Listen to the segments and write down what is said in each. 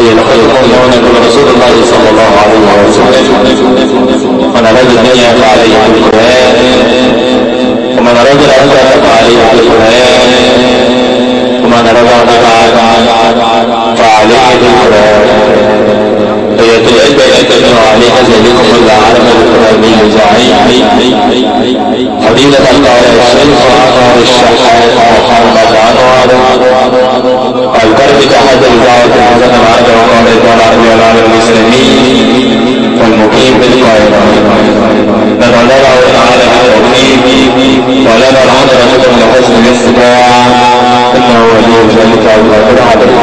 يقولون رسول الله صلى الله عليه وسلم: من أراد الدنيا فعليه بالقرآن، ومن أراد الآخرة فعليه بالقرآن، ومن أراد النفع فعليه بالقرآن. فيتجمع عليها ذلكم العالم القرآني زعيم فضيلة القارئ الشيخ عمر الشحات محمد عنوان القرب تحت الدعوة الحسنة عند وقائد والعربي والعالم الإسلامي والمقيم بالقاهرة. نتمنى له تعالى بالتوفيق ولنا الحمد لكم لحسن الاستماع، إنه ولي ذلك والقادر عليه.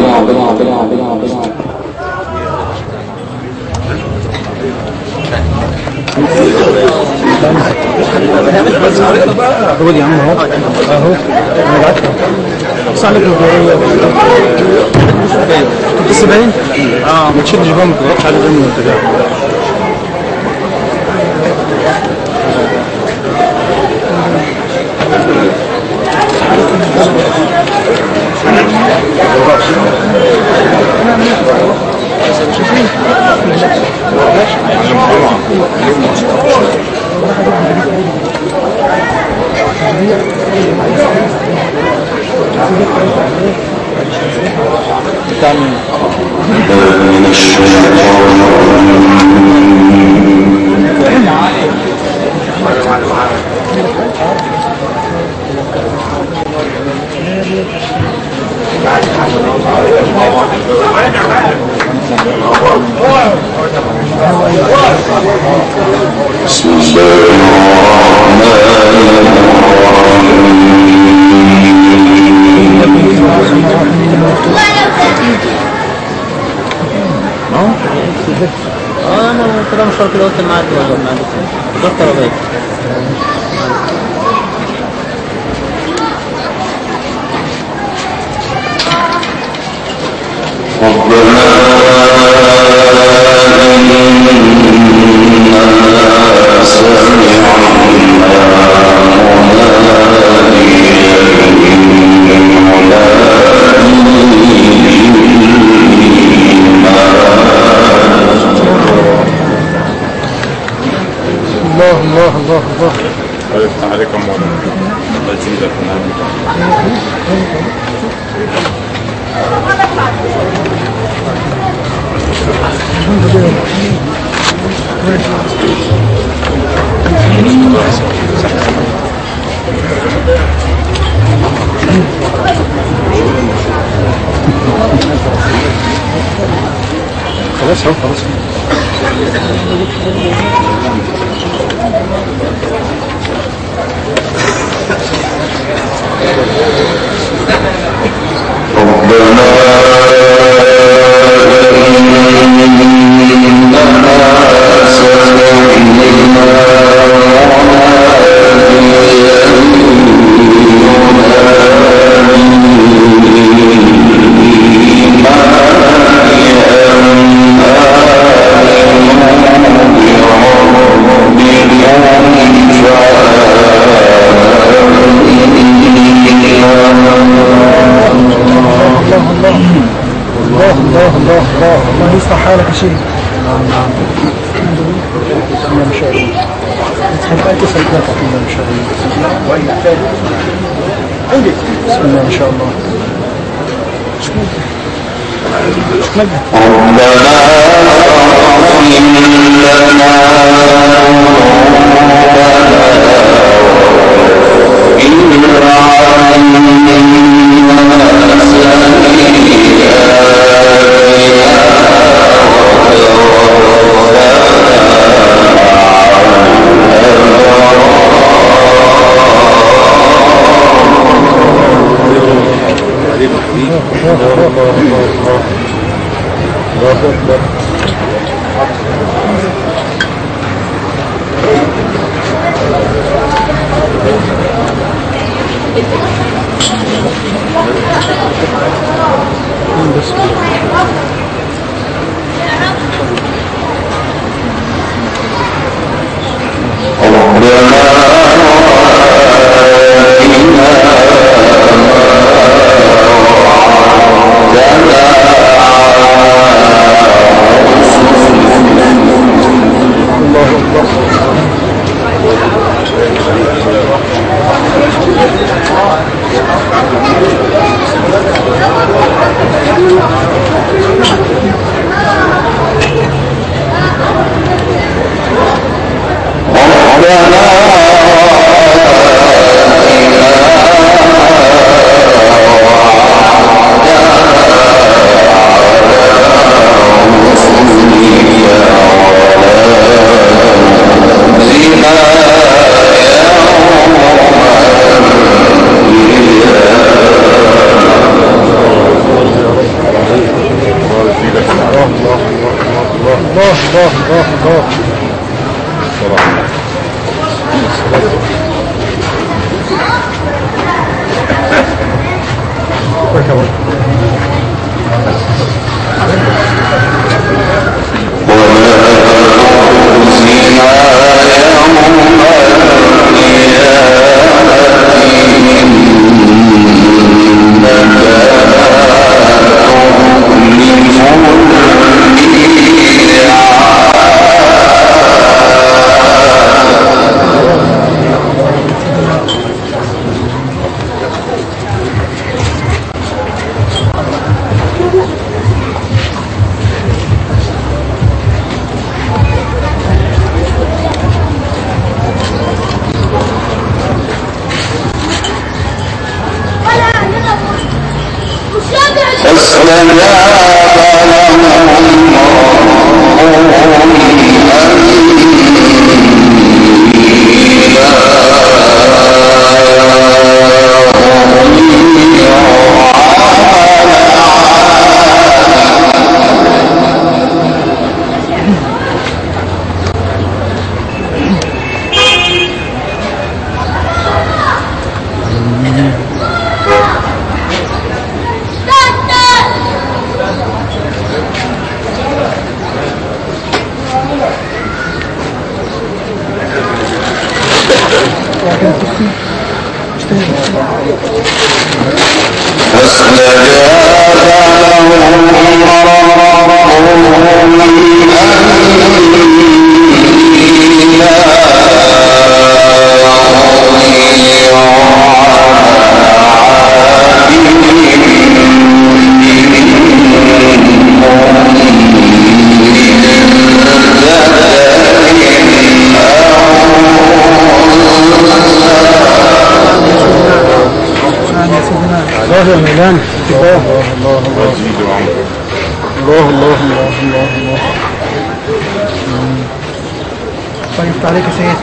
قول يا عم اهو انا بعت صح لك الجويه بس باين ما تشدش بقى ما تضغطش على الجنب وانت جاي. من الشيطان بسم الله انا كده مش فاكر قلت معاك ولا معاك دكتور ابي الله الله الله يفتح عليكم مولانا. الله يزيدك من خلاص اهو خلاص. الله يصلح حالك يا شيخ. بسم الله ما شاء الله. تحب أنت سلكات بسم الله ما شاء الله. بسم الله ما شاء الله. ربنا طيب عليك يا سيد.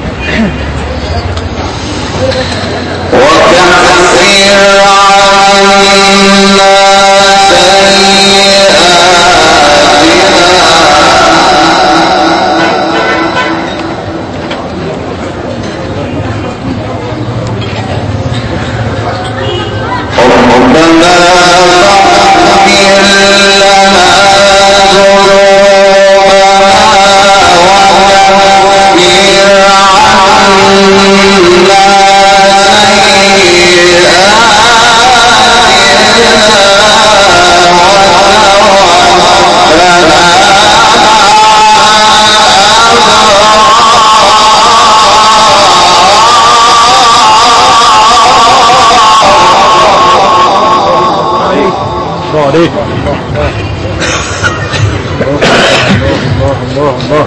وكفر الله عليك. الله الله.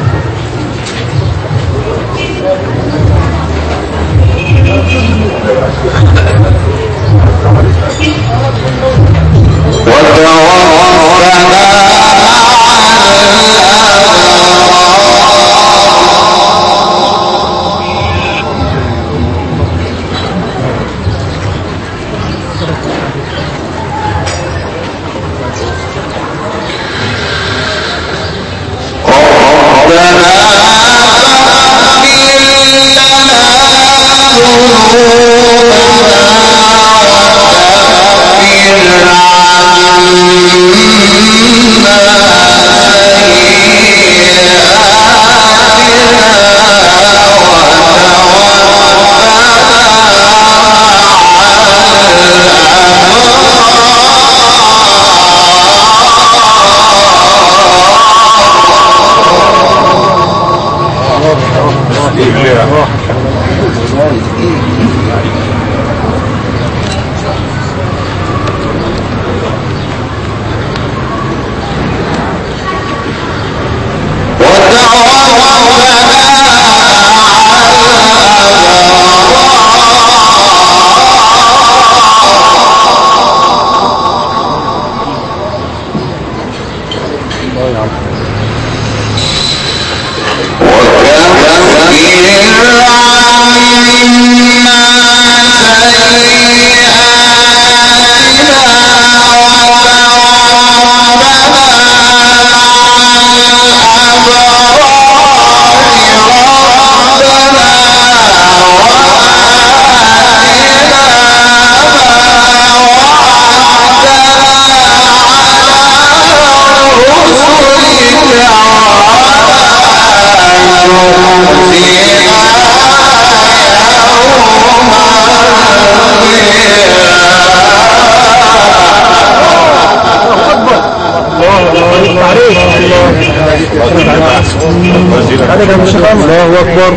الله أكبر.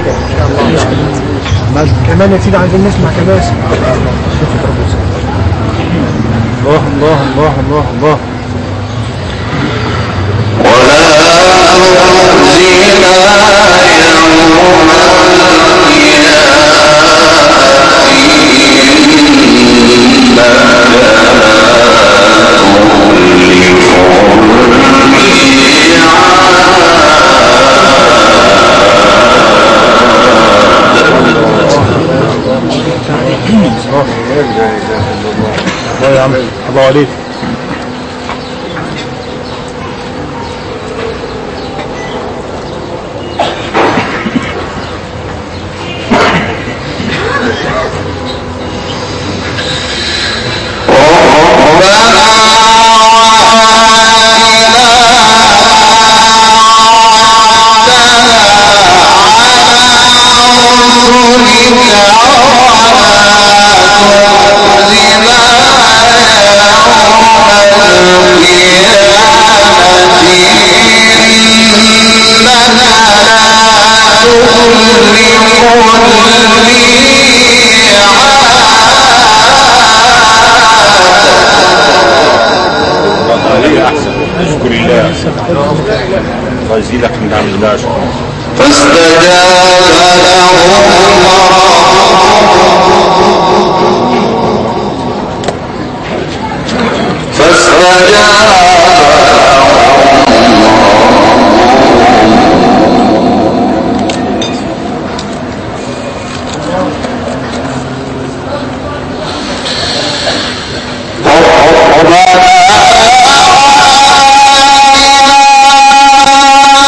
كمان يا سيدي عايزين نسمع كمان. الله الله الله الله الله. الله يا عم الله عليك. الله يزيدك من نعم الله. فاستجاب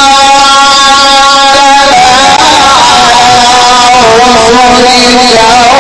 Yeah.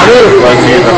وزيدك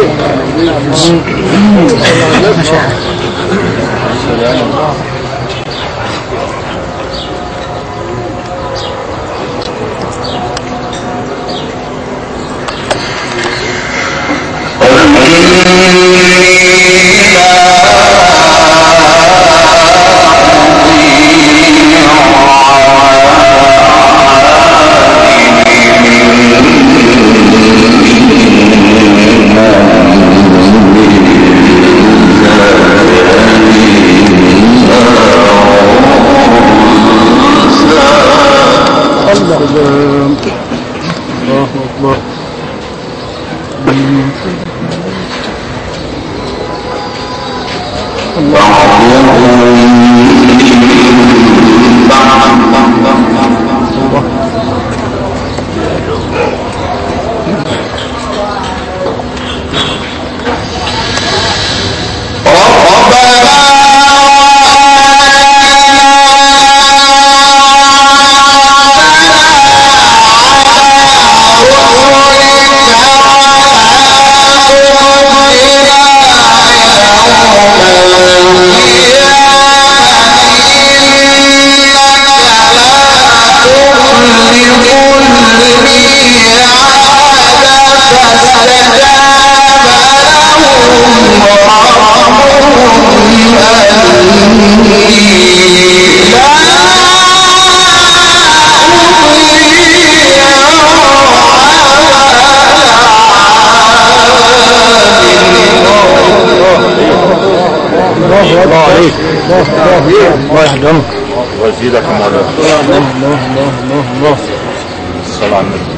الله يحرمك وزيدك مولانا. الله الصلاة على النبي.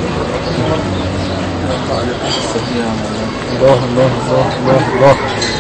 الله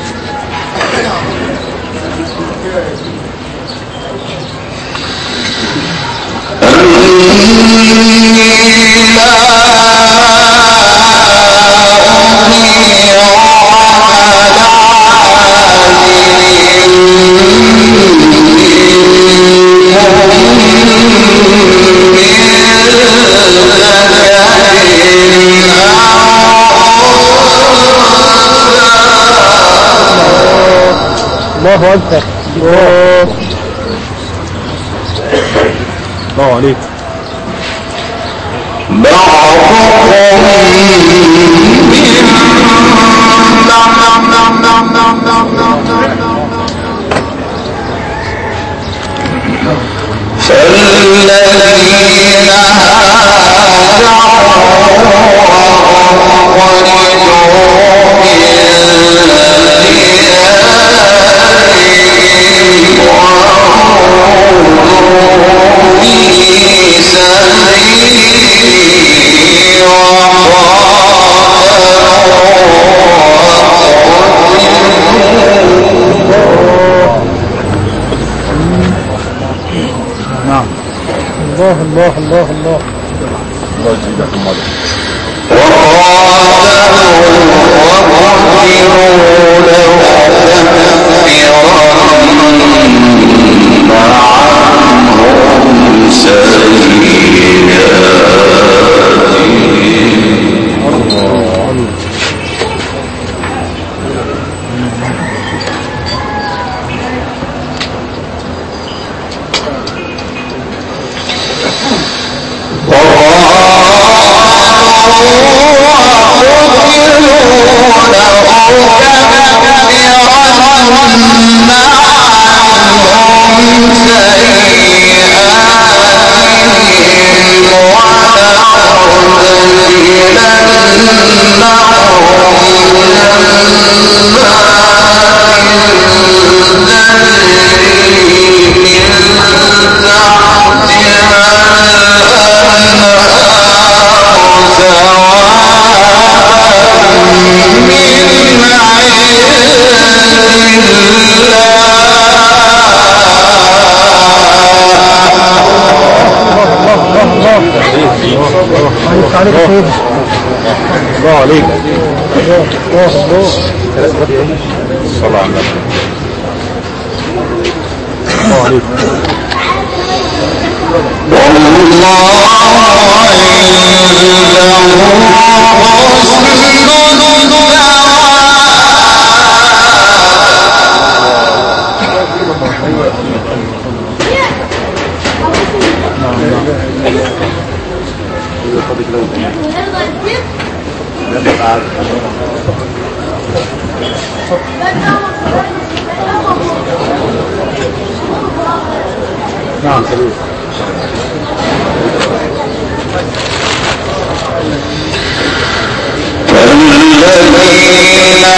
الله أكبر. الله عليك. فالذين الله الله الله الله يزيدك مولانا. الله عليك. الصلاة على النبي. الله عليك. والله عنده حسن نعم حبيبي. الذين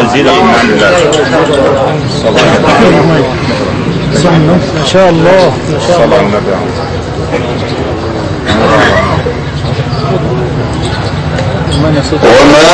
ويزيدك من عند الله. ما شاء الله ما شاء صلى الله. على النبي. وما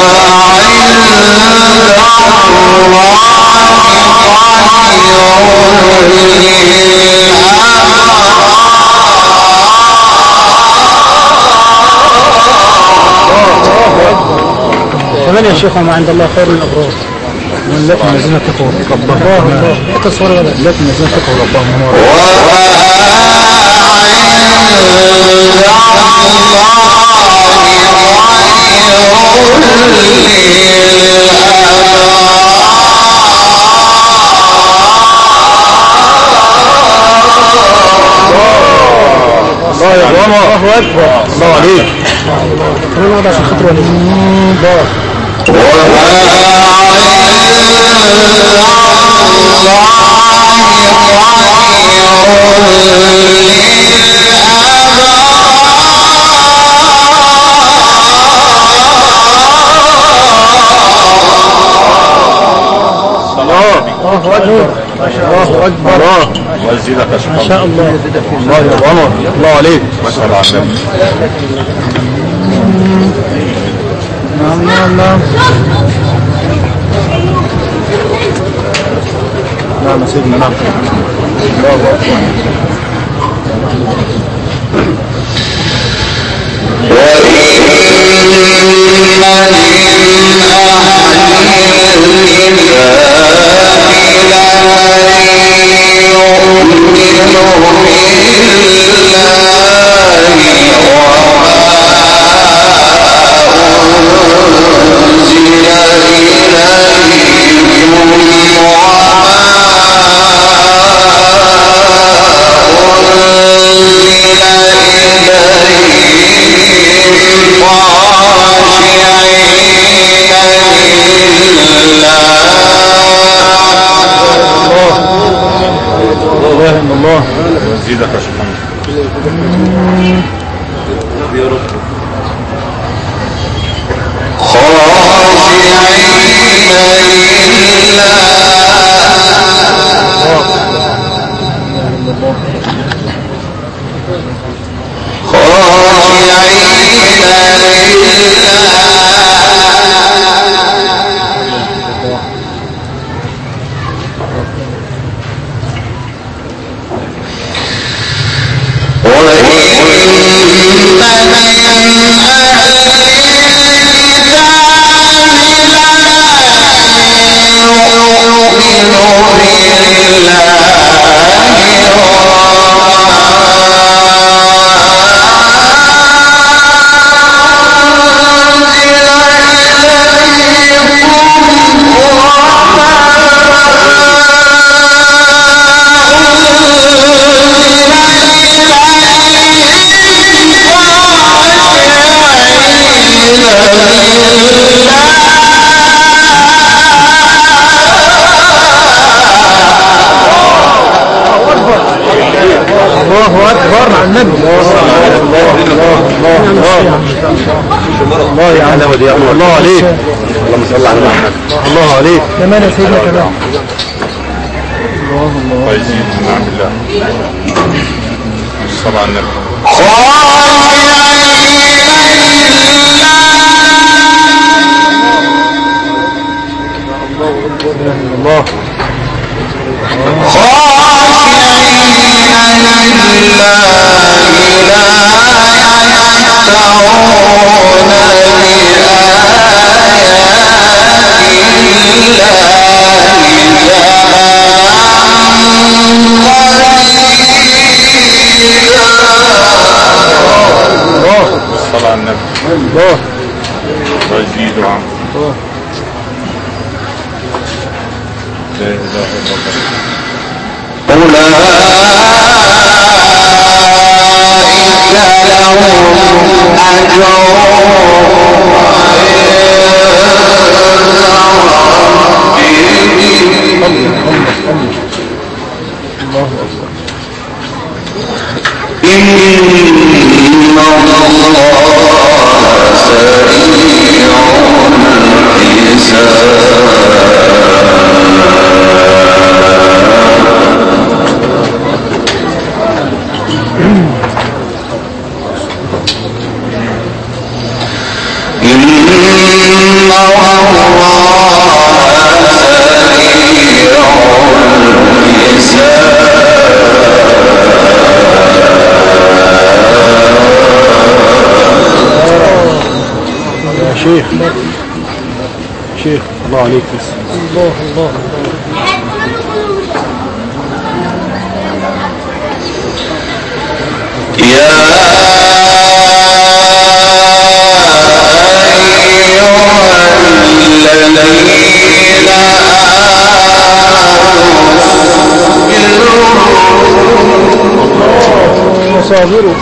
كمان يا شيخ وما عند الله خير الأبرار والتي الذين اتقوا ربهم التصوير ولا التي الذين اتقوا ربهم الله يا الله أكبر الله عليك الله وضع عشان خاطر الله الله أكبر الله ويزيدك ما شاء الله الله يا عمر الله عليك ما شاء الله على النبي. نعم نعم نعم نعم سيدنا نعم الله أكبر ويزيدك يا شيخ الله أكبر على النبي الله يا عم الله عليك اللهم صل على محمد الله عليك كمان يا سيدنا كمان الله ويزيد من عند الله. صلى على النبي. الله صلى على النبي. الله ويزيد عن لا إله إلا الله سريع الحساب شيخ شيخ الله عليك بس. الله الله يا وصابروا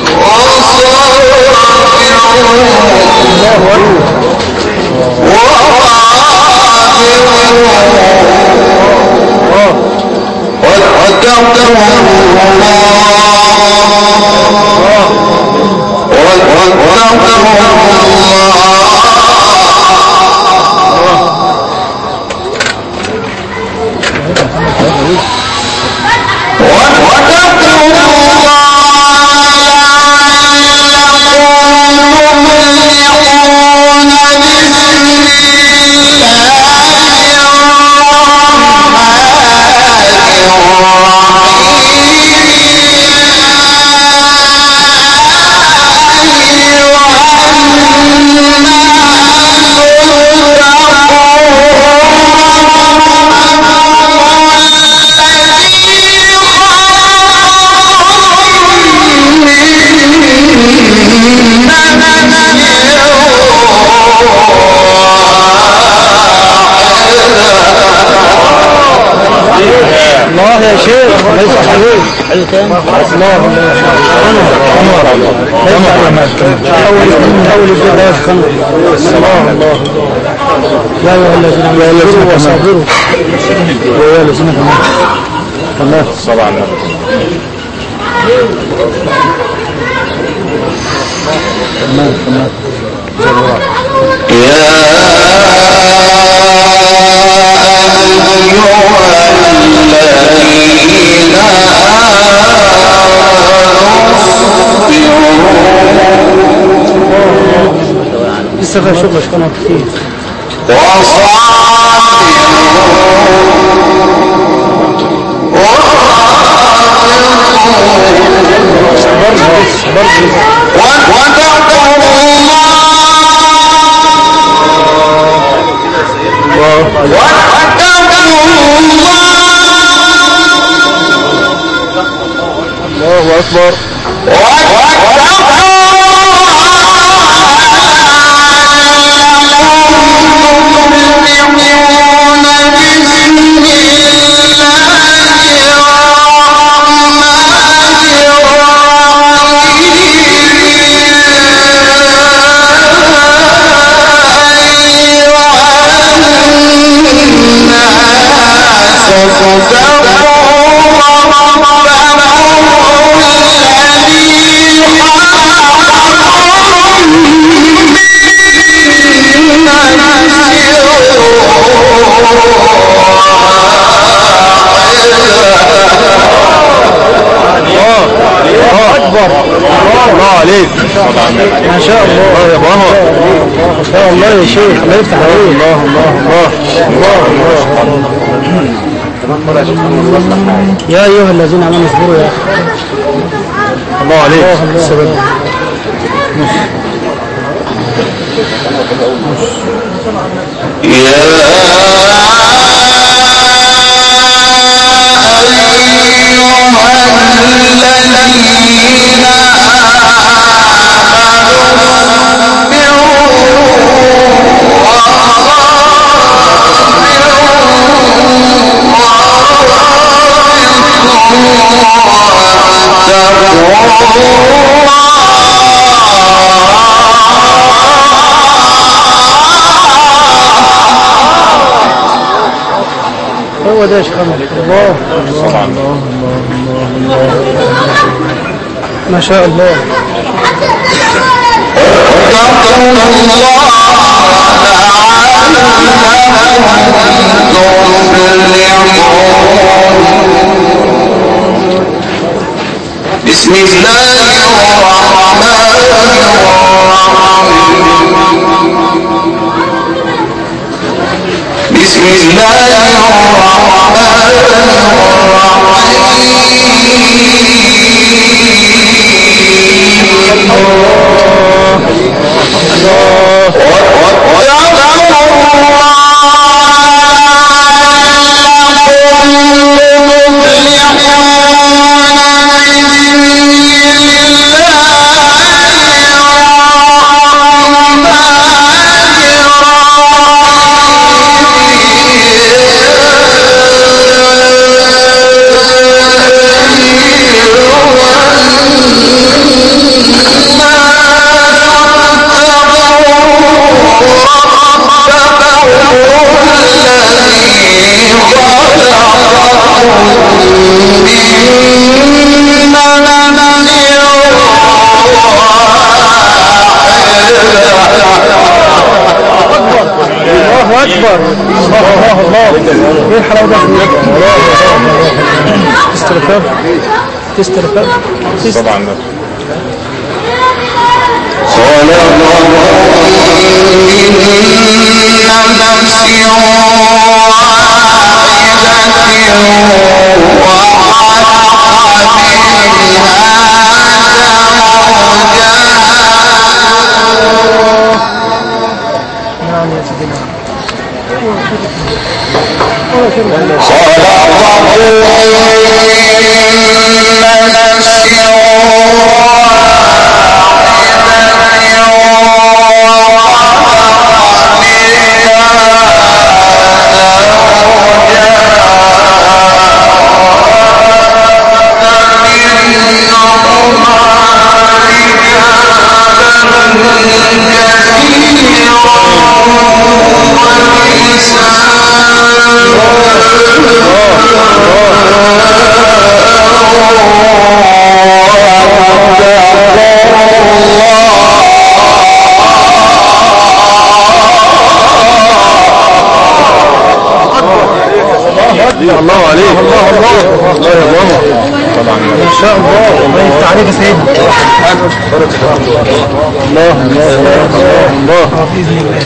الله يا شيخ ليس حبيب حلو تاني الله أول الجهاز كان الله يا أيها الذين آمنوا وصابروا ويا الذين كمان الصلاة على كمان لسه فيها شغل اشكالها كتير الله أكبر الله عليك ما شاء الله يا بابا ما شاء الله يا شيخ الله يفتح عليك الله الله الله الله يا ايها الذين امنوا اصبروا يا اخي الله عليك هو ده شخمك الله الله الله الله ما شاء الله بسم الله الرحمن الرحيم بسم الله الرحمن الرحيم ايه الحلاوه ده؟ استرفاف استرفاف طبعا ده الله عليك الله الله الله يا ماما طبعا ما شاء الله الله يفتح عليك يا سيدنا الله الله الله باذن الله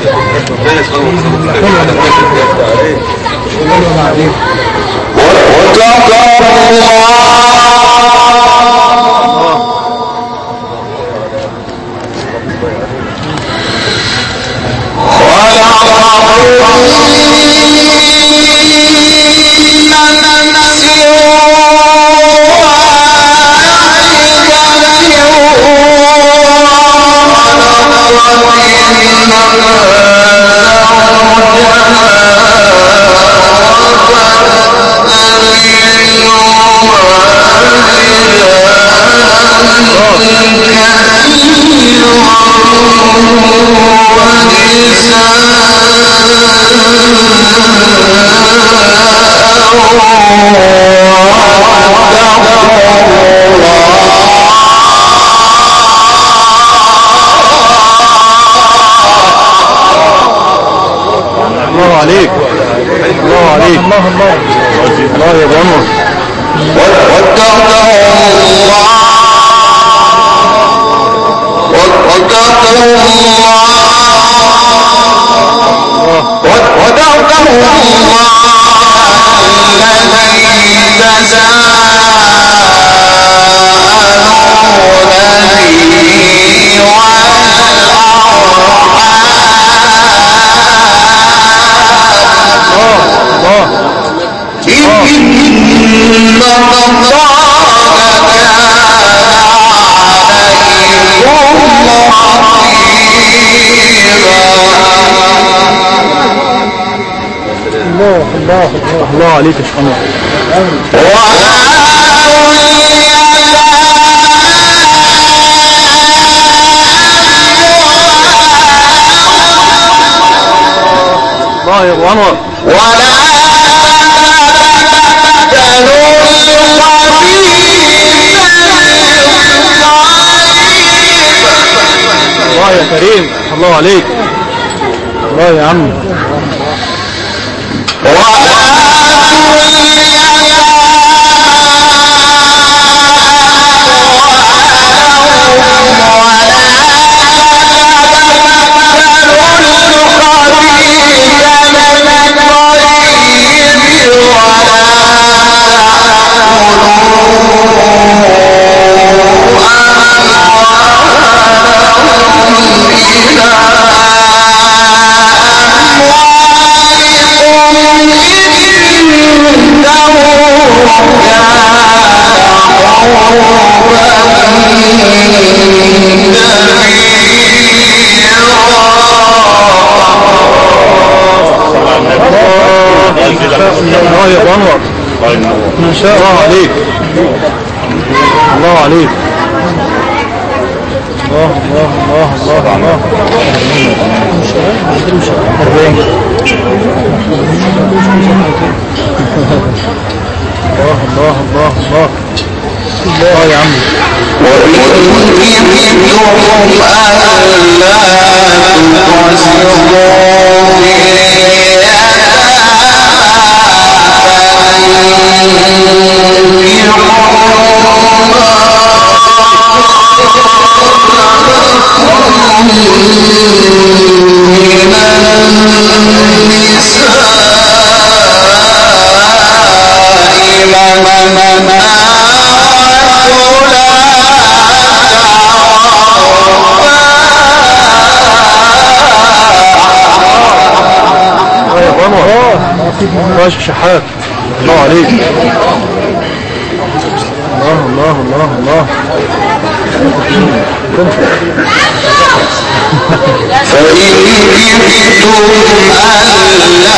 الله عليك الله عليك الله الله الله يا ماما الله الله عليك يا شيخنا الله يا ابو انور الله يا كريم الله عليك الله يا عم الله يا انور ما شاء الله عليك الله عليك الله الله الله الله الله 40 الله الله الله الله الله يا عم وإن ماشي شحات. الله عليك. الله الله الله الله. فإن خفتم ألا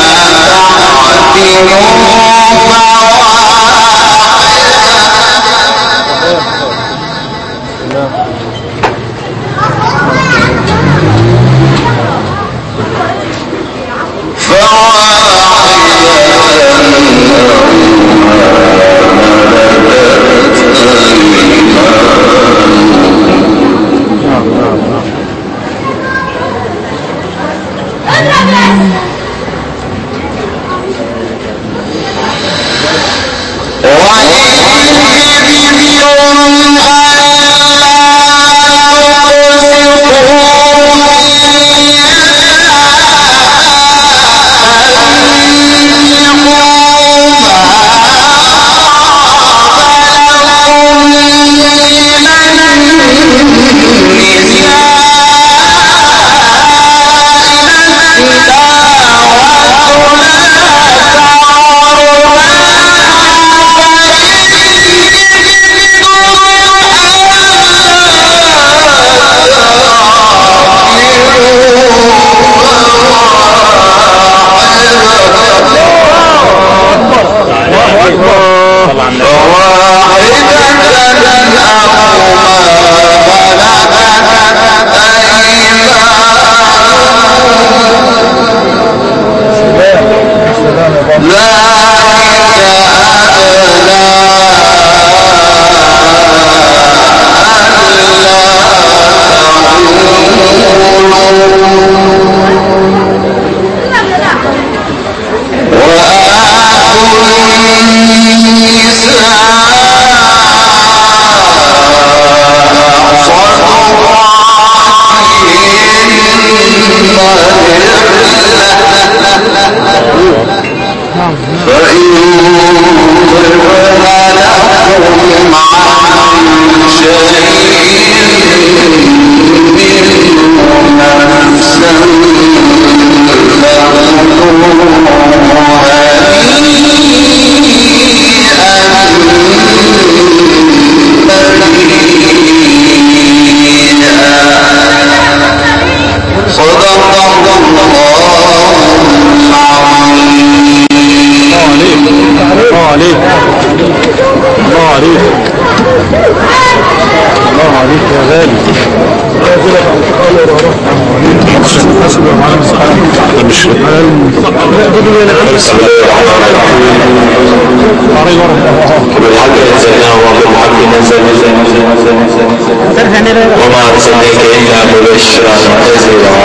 وما أرسلناك إلا مبشرا ونذيرا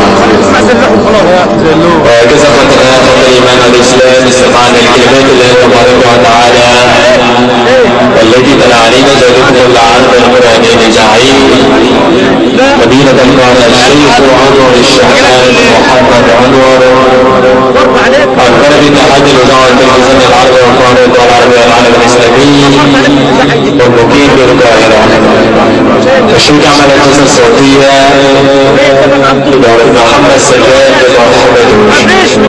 وهكذا فترة الإيمان والإسلام استقامة الكلمات الله تبارك وتعالى والتي تلا علينا ذلك العرض القرآني الجعيل مدينة كان الشيخ عنور الشهاد محمد عنور أكبر باتحاد الولاء والتلفزيون العربي والقرآن والعربي والعالم الإسلامي والمقيم بالقاهرة الشركة عمل الجزء الصوتية محمد سجاد